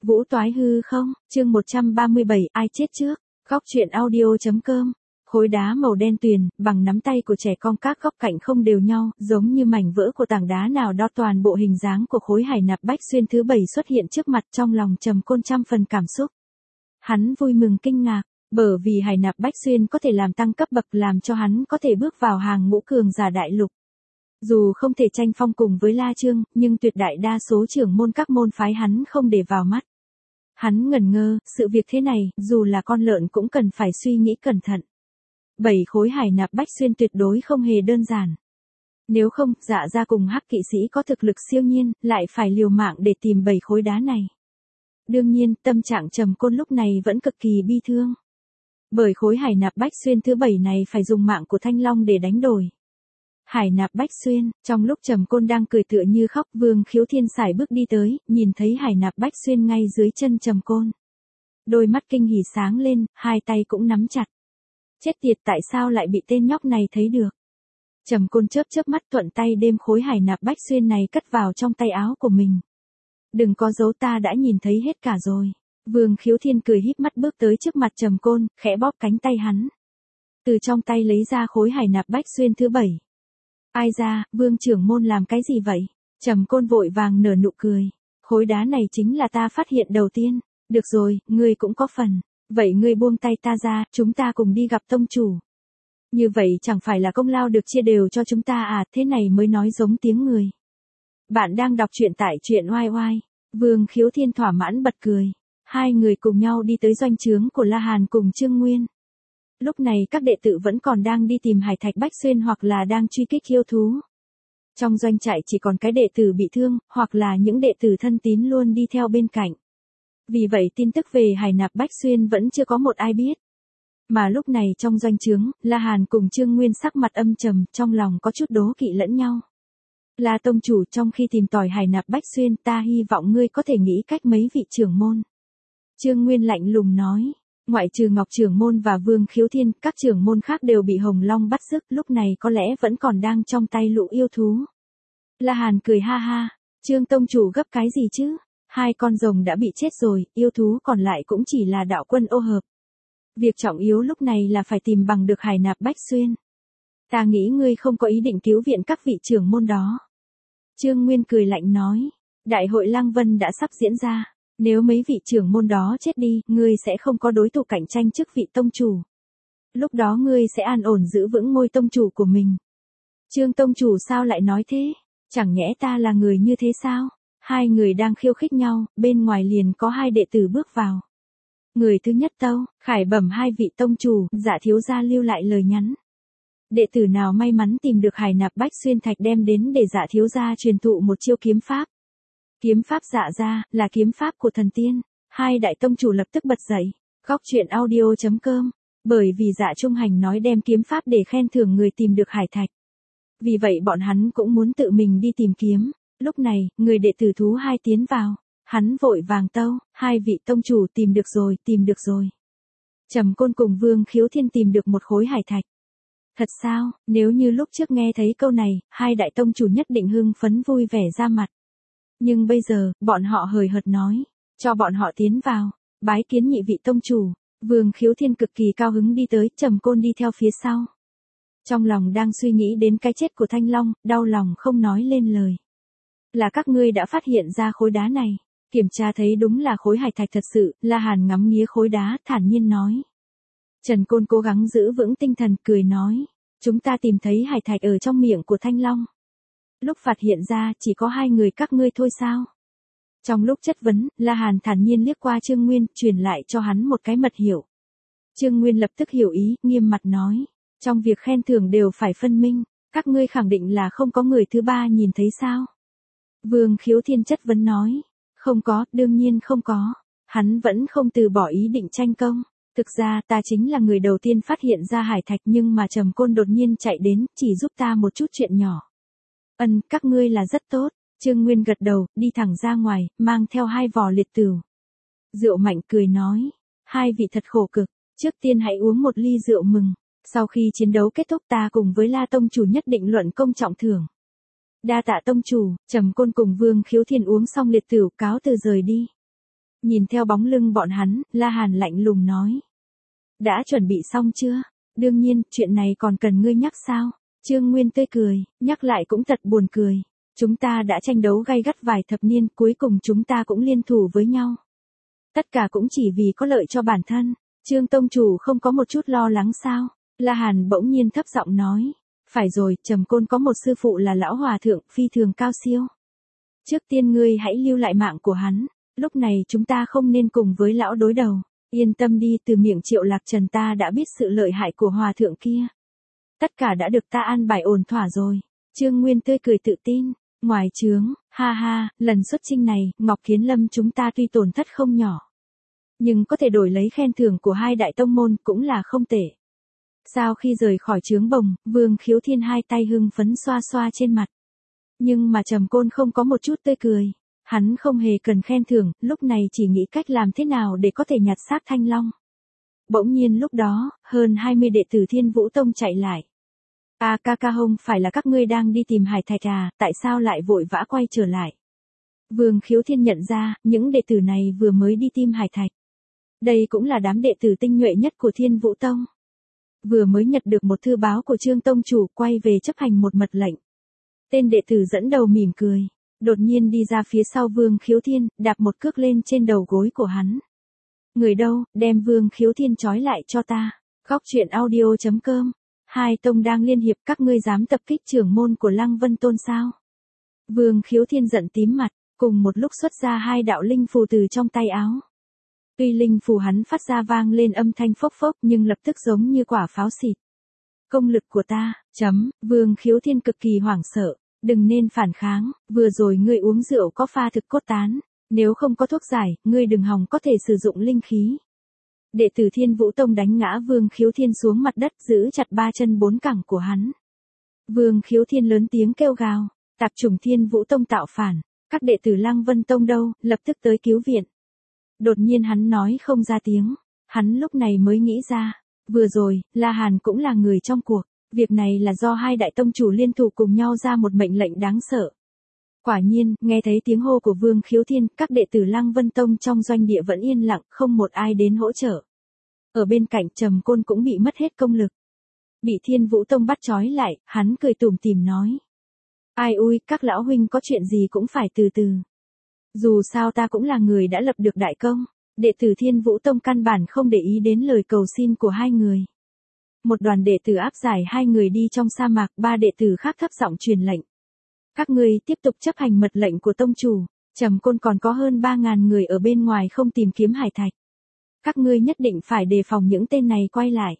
Vũ toái hư không, chương 137, ai chết trước, góc truyện audio.com. Khối đá màu đen tuyền, bằng nắm tay của trẻ con các góc cạnh không đều nhau, giống như mảnh vỡ của tảng đá nào đó. Toàn bộ hình dáng của khối hải nạp Bách Xuyên thứ 7 xuất hiện trước mặt, trong lòng Trầm Côn trăm phần cảm xúc. Hắn vui mừng kinh ngạc, bởi vì hải nạp Bách Xuyên có thể làm tăng cấp bậc, làm cho hắn có thể bước vào hàng ngũ cường giả đại lục. Dù không thể tranh phong cùng với La Trương, nhưng tuyệt đại đa số trưởng môn các môn phái hắn không để vào mắt. Hắn ngẩn ngơ, sự việc thế này, dù là con lợn cũng cần phải suy nghĩ cẩn thận. 7 khối hải nạp Bách Xuyên tuyệt đối không hề đơn giản. Nếu không, Dạ Gia cùng Hắc Kỵ Sĩ có thực lực siêu nhiên, lại phải liều mạng để tìm 7 khối đá này. Đương nhiên, tâm trạng Trầm Côn lúc này vẫn cực kỳ bi thương. Bởi khối hải nạp Bách Xuyên thứ 7 này phải dùng mạng của Thanh Long để đánh đổi. Hải nạp Bách Xuyên, trong lúc Trầm Côn đang cười tựa như khóc, Vương Khiếu Thiên sải bước đi tới, nhìn thấy hải nạp Bách Xuyên ngay dưới chân Trầm Côn. Đôi mắt kinh hỉ sáng lên, hai tay cũng nắm chặt. Chết tiệt, tại sao lại bị tên nhóc này thấy được? Trầm Côn chớp mắt thuận tay đem khối hải nạp Bách Xuyên này cất vào trong tay áo của mình. Đừng có giấu, ta đã nhìn thấy hết cả rồi. Vương Khiếu Thiên cười híp mắt bước tới trước mặt Trầm Côn, khẽ bóp cánh tay hắn. Từ trong tay lấy ra khối hải nạp Bách Xuyên thứ 7. Ai ra, Vương trưởng môn làm cái gì vậy? Trầm Côn vội vàng nở nụ cười. Khối đá này chính là ta phát hiện đầu tiên. Được rồi, ngươi cũng có phần. Vậy ngươi buông tay ta ra, chúng ta cùng đi gặp tông chủ. Như vậy chẳng phải là công lao được chia đều cho chúng ta à, thế này mới nói giống tiếng người. Bạn đang đọc truyện tại truyện oai oai. Vương Khiếu Thiên thỏa mãn bật cười. Hai người cùng nhau đi tới doanh trướng của La Hàn cùng Trương Nguyên. Lúc này các đệ tử vẫn còn đang đi tìm hải thạch Bách Xuyên hoặc là đang truy kích yêu thú. Trong doanh trại chỉ còn cái đệ tử bị thương, hoặc là những đệ tử thân tín luôn đi theo bên cạnh. Vì vậy tin tức về hải nạp Bách Xuyên vẫn chưa có một ai biết. Mà lúc này trong doanh trướng, La Hàn cùng Trương Nguyên sắc mặt âm trầm, trong lòng có chút đố kỵ lẫn nhau. La tông chủ, trong khi tìm tòi hải nạp Bách Xuyên, ta hy vọng ngươi có thể nghĩ cách mấy vị trưởng môn. Trương Nguyên lạnh lùng nói. Ngoại trừ Ngọc trưởng môn và Vương Khiếu Thiên, các trưởng môn khác đều bị Hồng Long bắt sức, lúc này có lẽ vẫn còn đang trong tay lũ yêu thú. La Hàn cười ha ha, Trương tông chủ gấp cái gì chứ? Hai con rồng đã bị chết rồi, yêu thú còn lại cũng chỉ là đạo quân ô hợp. Việc trọng yếu lúc này là phải tìm bằng được hải nạp Bách Xuyên. Ta nghĩ ngươi không có ý định cứu viện các vị trưởng môn đó. Trương Nguyên cười lạnh nói, đại hội Lăng Vân đã sắp diễn ra. Nếu mấy vị trưởng môn đó chết đi, ngươi sẽ không có đối thủ cạnh tranh chức vị tông chủ. Lúc đó ngươi sẽ an ổn giữ vững ngôi tông chủ của mình. Trương tông chủ sao lại nói thế? Chẳng nhẽ ta là người như thế sao? Hai người đang khiêu khích nhau, bên ngoài liền có hai đệ tử bước vào. Người thứ nhất Tâu, khải bẩm hai vị tông chủ, Dạ thiếu gia lưu lại lời nhắn. Đệ tử nào may mắn tìm được hải nạp Bách Xuyên thạch đem đến để Dạ thiếu gia truyền thụ một chiêu kiếm pháp. Kiếm pháp Dạ gia, là kiếm pháp của thần tiên. Hai đại tông chủ lập tức bật dậy. Góc truyện audio.com. Bởi vì Dạ Trung Hành nói đem kiếm pháp để khen thưởng người tìm được hải thạch. Vì vậy bọn hắn cũng muốn tự mình đi tìm kiếm. Lúc này, người đệ tử thú hai tiến vào. Hắn vội vàng tâu, hai vị tông chủ tìm được rồi, tìm được rồi. Trầm Côn cùng Vương Khiếu Thiên tìm được một khối hải thạch. Thật sao, nếu như lúc trước nghe thấy câu này, hai đại tông chủ nhất định hưng phấn vui vẻ ra mặt. Nhưng bây giờ, bọn họ hời hợt nói, cho bọn họ tiến vào, bái kiến nhị vị tông chủ. Vương Khiếu Thiên cực kỳ cao hứng đi tới, Trầm Côn đi theo phía sau. Trong lòng đang suy nghĩ đến cái chết của Thanh Long, đau lòng không nói lên lời. Là các ngươi đã phát hiện ra khối đá này. Kiểm tra thấy đúng là khối hải thạch thật sự, La Hàn ngắm nghía khối đá, thản nhiên nói. Trần Côn cố gắng giữ vững tinh thần, cười nói. Chúng ta tìm thấy hải thạch ở trong miệng của Thanh Long. Lúc phát hiện ra, chỉ có hai người các ngươi thôi sao? Trong lúc chất vấn, La Hàn thản nhiên liếc qua Trương Nguyên, truyền lại cho hắn một cái mật hiệu. Trương Nguyên lập tức hiểu ý, nghiêm mặt nói. Trong việc khen thưởng đều phải phân minh, các ngươi khẳng định là không có người thứ ba nhìn thấy sao? Vương Khiếu Thiên chất vấn nói. Không có, đương nhiên không có. Hắn vẫn không từ bỏ ý định tranh công. Thực ra ta chính là người đầu tiên phát hiện ra hải thạch, nhưng mà Trầm Côn đột nhiên chạy đến, chỉ giúp ta một chút chuyện nhỏ. Các ngươi là rất tốt. Trương Nguyên gật đầu, đi thẳng ra ngoài, mang theo hai vò liệt tửu. Rượu Mạnh cười nói. Hai vị thật khổ cực, trước tiên hãy uống một ly rượu mừng. Sau khi chiến đấu kết thúc ta cùng với La tông chủ nhất định luận công trọng thưởng. Đa tạ tông chủ. Trầm Côn cùng Vương Khiếu Thiên uống xong liệt tửu, cáo từ rời đi. Nhìn theo bóng lưng bọn hắn, La Hàn lạnh lùng nói. Đã chuẩn bị xong chưa? Đương nhiên, chuyện này còn cần ngươi nhắc sao? Trương Nguyên tươi cười, nhắc lại cũng thật buồn cười. Chúng ta đã tranh đấu gay gắt vài thập niên, cuối cùng chúng ta cũng liên thủ với nhau. Tất cả cũng chỉ vì có lợi cho bản thân. Trương tông chủ không có một chút lo lắng sao? La Hàn bỗng nhiên thấp giọng nói. Phải rồi, Trầm Côn có một sư phụ là lão hòa thượng, phi thường cao siêu. Trước tiên ngươi hãy lưu lại mạng của hắn. Lúc này chúng ta không nên cùng với lão đối đầu. Yên tâm đi, từ miệng Triệu Lạc Trần ta đã biết sự lợi hại của hòa thượng kia. Tất cả đã được ta an bài ổn thỏa rồi. Trương Nguyên tươi cười tự tin. Ngoài trướng, ha ha, lần xuất chinh này, Ngọc Kiến Lâm chúng ta tuy tổn thất không nhỏ. Nhưng có thể đổi lấy khen thưởng của hai đại tông môn cũng là không tệ. Sau khi rời khỏi trướng bồng, Vương Khiếu Thiên hai tay hưng phấn xoa xoa trên mặt. Nhưng mà Trầm Côn không có một chút tươi cười. Hắn không hề cần khen thưởng, lúc này chỉ nghĩ cách làm thế nào để có thể nhặt xác Thanh Long. Bỗng nhiên lúc đó, hơn 20 đệ tử Thiên Vũ Tông chạy lại. Ca không phải là các ngươi đang đi tìm Hải Thạch à, tại sao lại vội vã quay trở lại? Vương Khiếu Thiên nhận ra, những đệ tử này vừa mới đi tìm Hải Thạch. Đây cũng là đám đệ tử tinh nhuệ nhất của Thiên Vũ Tông. Vừa mới nhận được một thư báo của Trương Tông Chủ quay về chấp hành một mật lệnh. Tên đệ tử dẫn đầu mỉm cười. Đột nhiên đi ra phía sau Vương Khiếu Thiên, đạp một cước lên trên đầu gối của hắn. Người đâu, đem Vương Khiếu Thiên trói lại cho ta. Góc truyện audio.com. Hai tông đang liên hiệp, các ngươi dám tập kích trưởng môn của Lăng Vân Tôn sao? Vương Khiếu Thiên giận tím mặt, cùng một lúc xuất ra hai đạo linh phù từ trong tay áo. Tuy linh phù hắn phát ra vang lên âm thanh phốc phốc nhưng lập tức giống như quả pháo xịt. Công lực của ta, Vương Khiếu Thiên cực kỳ hoảng sợ. Đừng nên phản kháng, vừa rồi ngươi uống rượu có pha thực cốt tán, nếu không có thuốc giải, ngươi đừng hòng có thể sử dụng linh khí. Đệ tử Thiên Vũ Tông đánh ngã Vương Khiếu Thiên xuống mặt đất, giữ chặt ba chân bốn cẳng của hắn. Vương Khiếu Thiên lớn tiếng kêu gào, tạp chủng Thiên Vũ Tông tạo phản, các đệ tử Lăng Vân Tông đâu, lập tức tới cứu viện. Đột nhiên hắn nói không ra tiếng, hắn lúc này mới nghĩ ra, vừa rồi, La Hàn cũng là người trong cuộc. Việc này là do hai đại tông chủ liên thủ cùng nhau ra một mệnh lệnh đáng sợ. Quả nhiên, nghe thấy tiếng hô của Vương Khiếu Thiên, các đệ tử Lăng Vân Tông trong doanh địa vẫn yên lặng, không một ai đến hỗ trợ. Ở bên cạnh Trầm Côn cũng bị mất hết công lực. Bị Thiên Vũ Tông bắt trói lại, hắn cười tủm tỉm nói. Ai ui, các lão huynh có chuyện gì cũng phải từ từ. Dù sao ta cũng là người đã lập được đại công, đệ tử Thiên Vũ Tông căn bản không để ý đến lời cầu xin của hai người. Một đoàn đệ tử áp giải hai người đi trong sa mạc, ba đệ tử khác thấp giọng truyền lệnh. Các ngươi tiếp tục chấp hành mật lệnh của tông chủ, Trầm Côn còn có hơn 3.000 người ở bên ngoài không tìm kiếm Hải Thạch. Các ngươi nhất định phải đề phòng những tên này quay lại.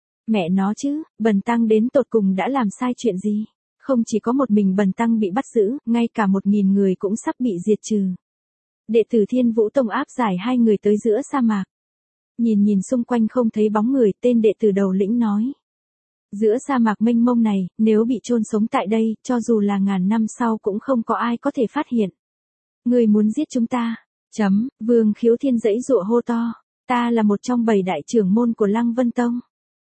Mẹ nó chứ, Bần Tăng đến tột cùng đã làm sai chuyện gì? Không chỉ có một mình Bần Tăng bị bắt giữ, ngay cả 1.000 người cũng sắp bị diệt trừ. Đệ tử Thiên Vũ Tông áp giải hai người tới giữa sa mạc. Nhìn xung quanh không thấy bóng người, tên đệ tử đầu lĩnh nói. Giữa sa mạc mênh mông này, nếu bị chôn sống tại đây, cho dù là ngàn năm sau cũng không có ai có thể phát hiện. Người muốn giết chúng ta. Vương Khiếu Thiên giãy giụa hô to. Ta là một trong 7 đại trưởng môn của Lăng Vân Tông.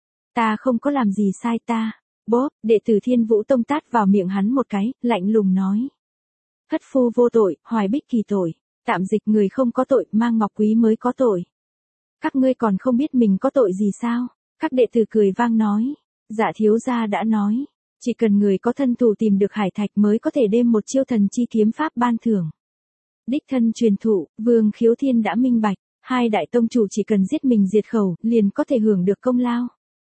Ta không có làm gì sai ta. Bốp, đệ tử Thiên Vũ Tông tát vào miệng hắn một cái, lạnh lùng nói. Thất phu vô tội, Hoài Bích kỳ tội. Tạm dịch người không có tội, Mang Ngọc Quý mới có tội. Các ngươi còn không biết mình có tội gì sao? Các đệ tử cười vang nói. Dạ thiếu gia đã nói. Chỉ cần người có thân thủ tìm được Hải Thạch mới có thể đem một chiêu thần chi kiếm pháp ban thưởng. Đích thân truyền thụ, Vương Khiếu Thiên đã minh bạch. Hai đại tông chủ chỉ cần giết mình diệt khẩu, liền có thể hưởng được công lao.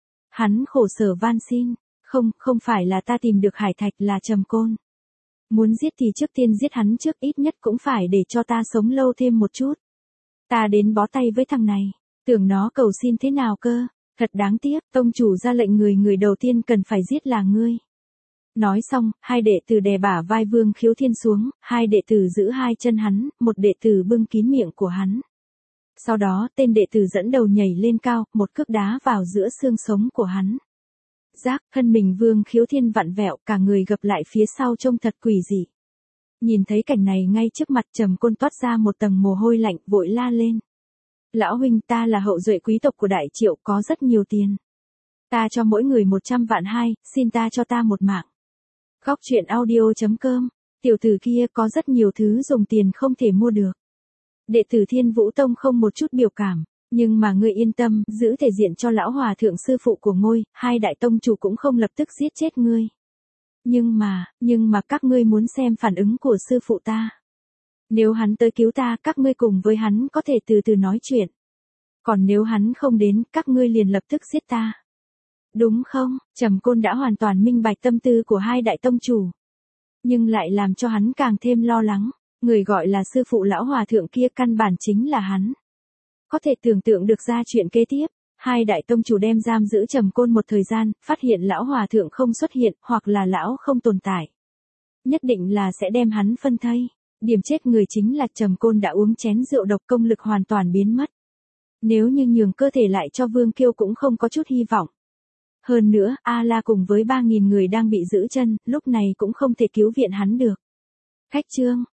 Hắn khổ sở van xin. Không phải là ta tìm được Hải Thạch, là Trầm Côn. Muốn giết thì trước tiên giết hắn trước, ít nhất cũng phải để cho ta sống lâu thêm một chút. Ta đến bó tay với thằng này. Tưởng nó cầu xin thế nào cơ? Thật đáng tiếc, tông chủ ra lệnh người đầu tiên cần phải giết là ngươi. Nói xong, hai đệ tử đè bả vai Vương Khiếu Thiên xuống, hai đệ tử giữ hai chân hắn, một đệ tử bưng kín miệng của hắn. Sau đó, tên đệ tử dẫn đầu nhảy lên cao, một cước đá vào giữa xương sống của hắn. Rác, thân mình Vương Khiếu Thiên vặn vẹo, cả người gập lại phía sau trông thật quỷ dị. Nhìn thấy cảnh này ngay trước mặt Trầm Côn toát ra một tầng mồ hôi lạnh, vội la lên. Lão huynh, ta là hậu duệ quý tộc của Đại Triệu, có rất nhiều tiền. Ta cho mỗi người 100 vạn hai, xin ta cho ta một mạng. Góc truyện audio.com, tiểu tử kia có rất nhiều thứ dùng tiền không thể mua được. Đệ tử Thiên Vũ Tông không một chút biểu cảm. Nhưng mà ngươi yên tâm, giữ thể diện cho lão hòa thượng sư phụ của ngôi, hai đại tông chủ cũng không lập tức giết chết ngươi. Nhưng mà các ngươi muốn xem phản ứng của sư phụ ta. Nếu hắn tới cứu ta, các ngươi cùng với hắn có thể từ từ nói chuyện. Còn nếu hắn không đến, các ngươi liền lập tức giết ta. Đúng không? Trầm Côn đã hoàn toàn minh bạch tâm tư của hai đại tông chủ. Nhưng lại làm cho hắn càng thêm lo lắng. Người gọi là sư phụ lão hòa thượng kia căn bản chính là hắn. Có thể tưởng tượng được ra chuyện kế tiếp. Hai đại tông chủ đem giam giữ Trầm Côn một thời gian, phát hiện lão hòa thượng không xuất hiện, hoặc là lão không tồn tại. Nhất định là sẽ đem hắn phân thây. Điểm chết người chính là Trầm Côn đã uống chén rượu độc, công lực hoàn toàn biến mất. Nếu như nhường cơ thể lại cho Vương Kiêu cũng không có chút hy vọng. Hơn nữa, A-la cùng với 3.000 người đang bị giữ chân, lúc này cũng không thể cứu viện hắn được. Khách trương,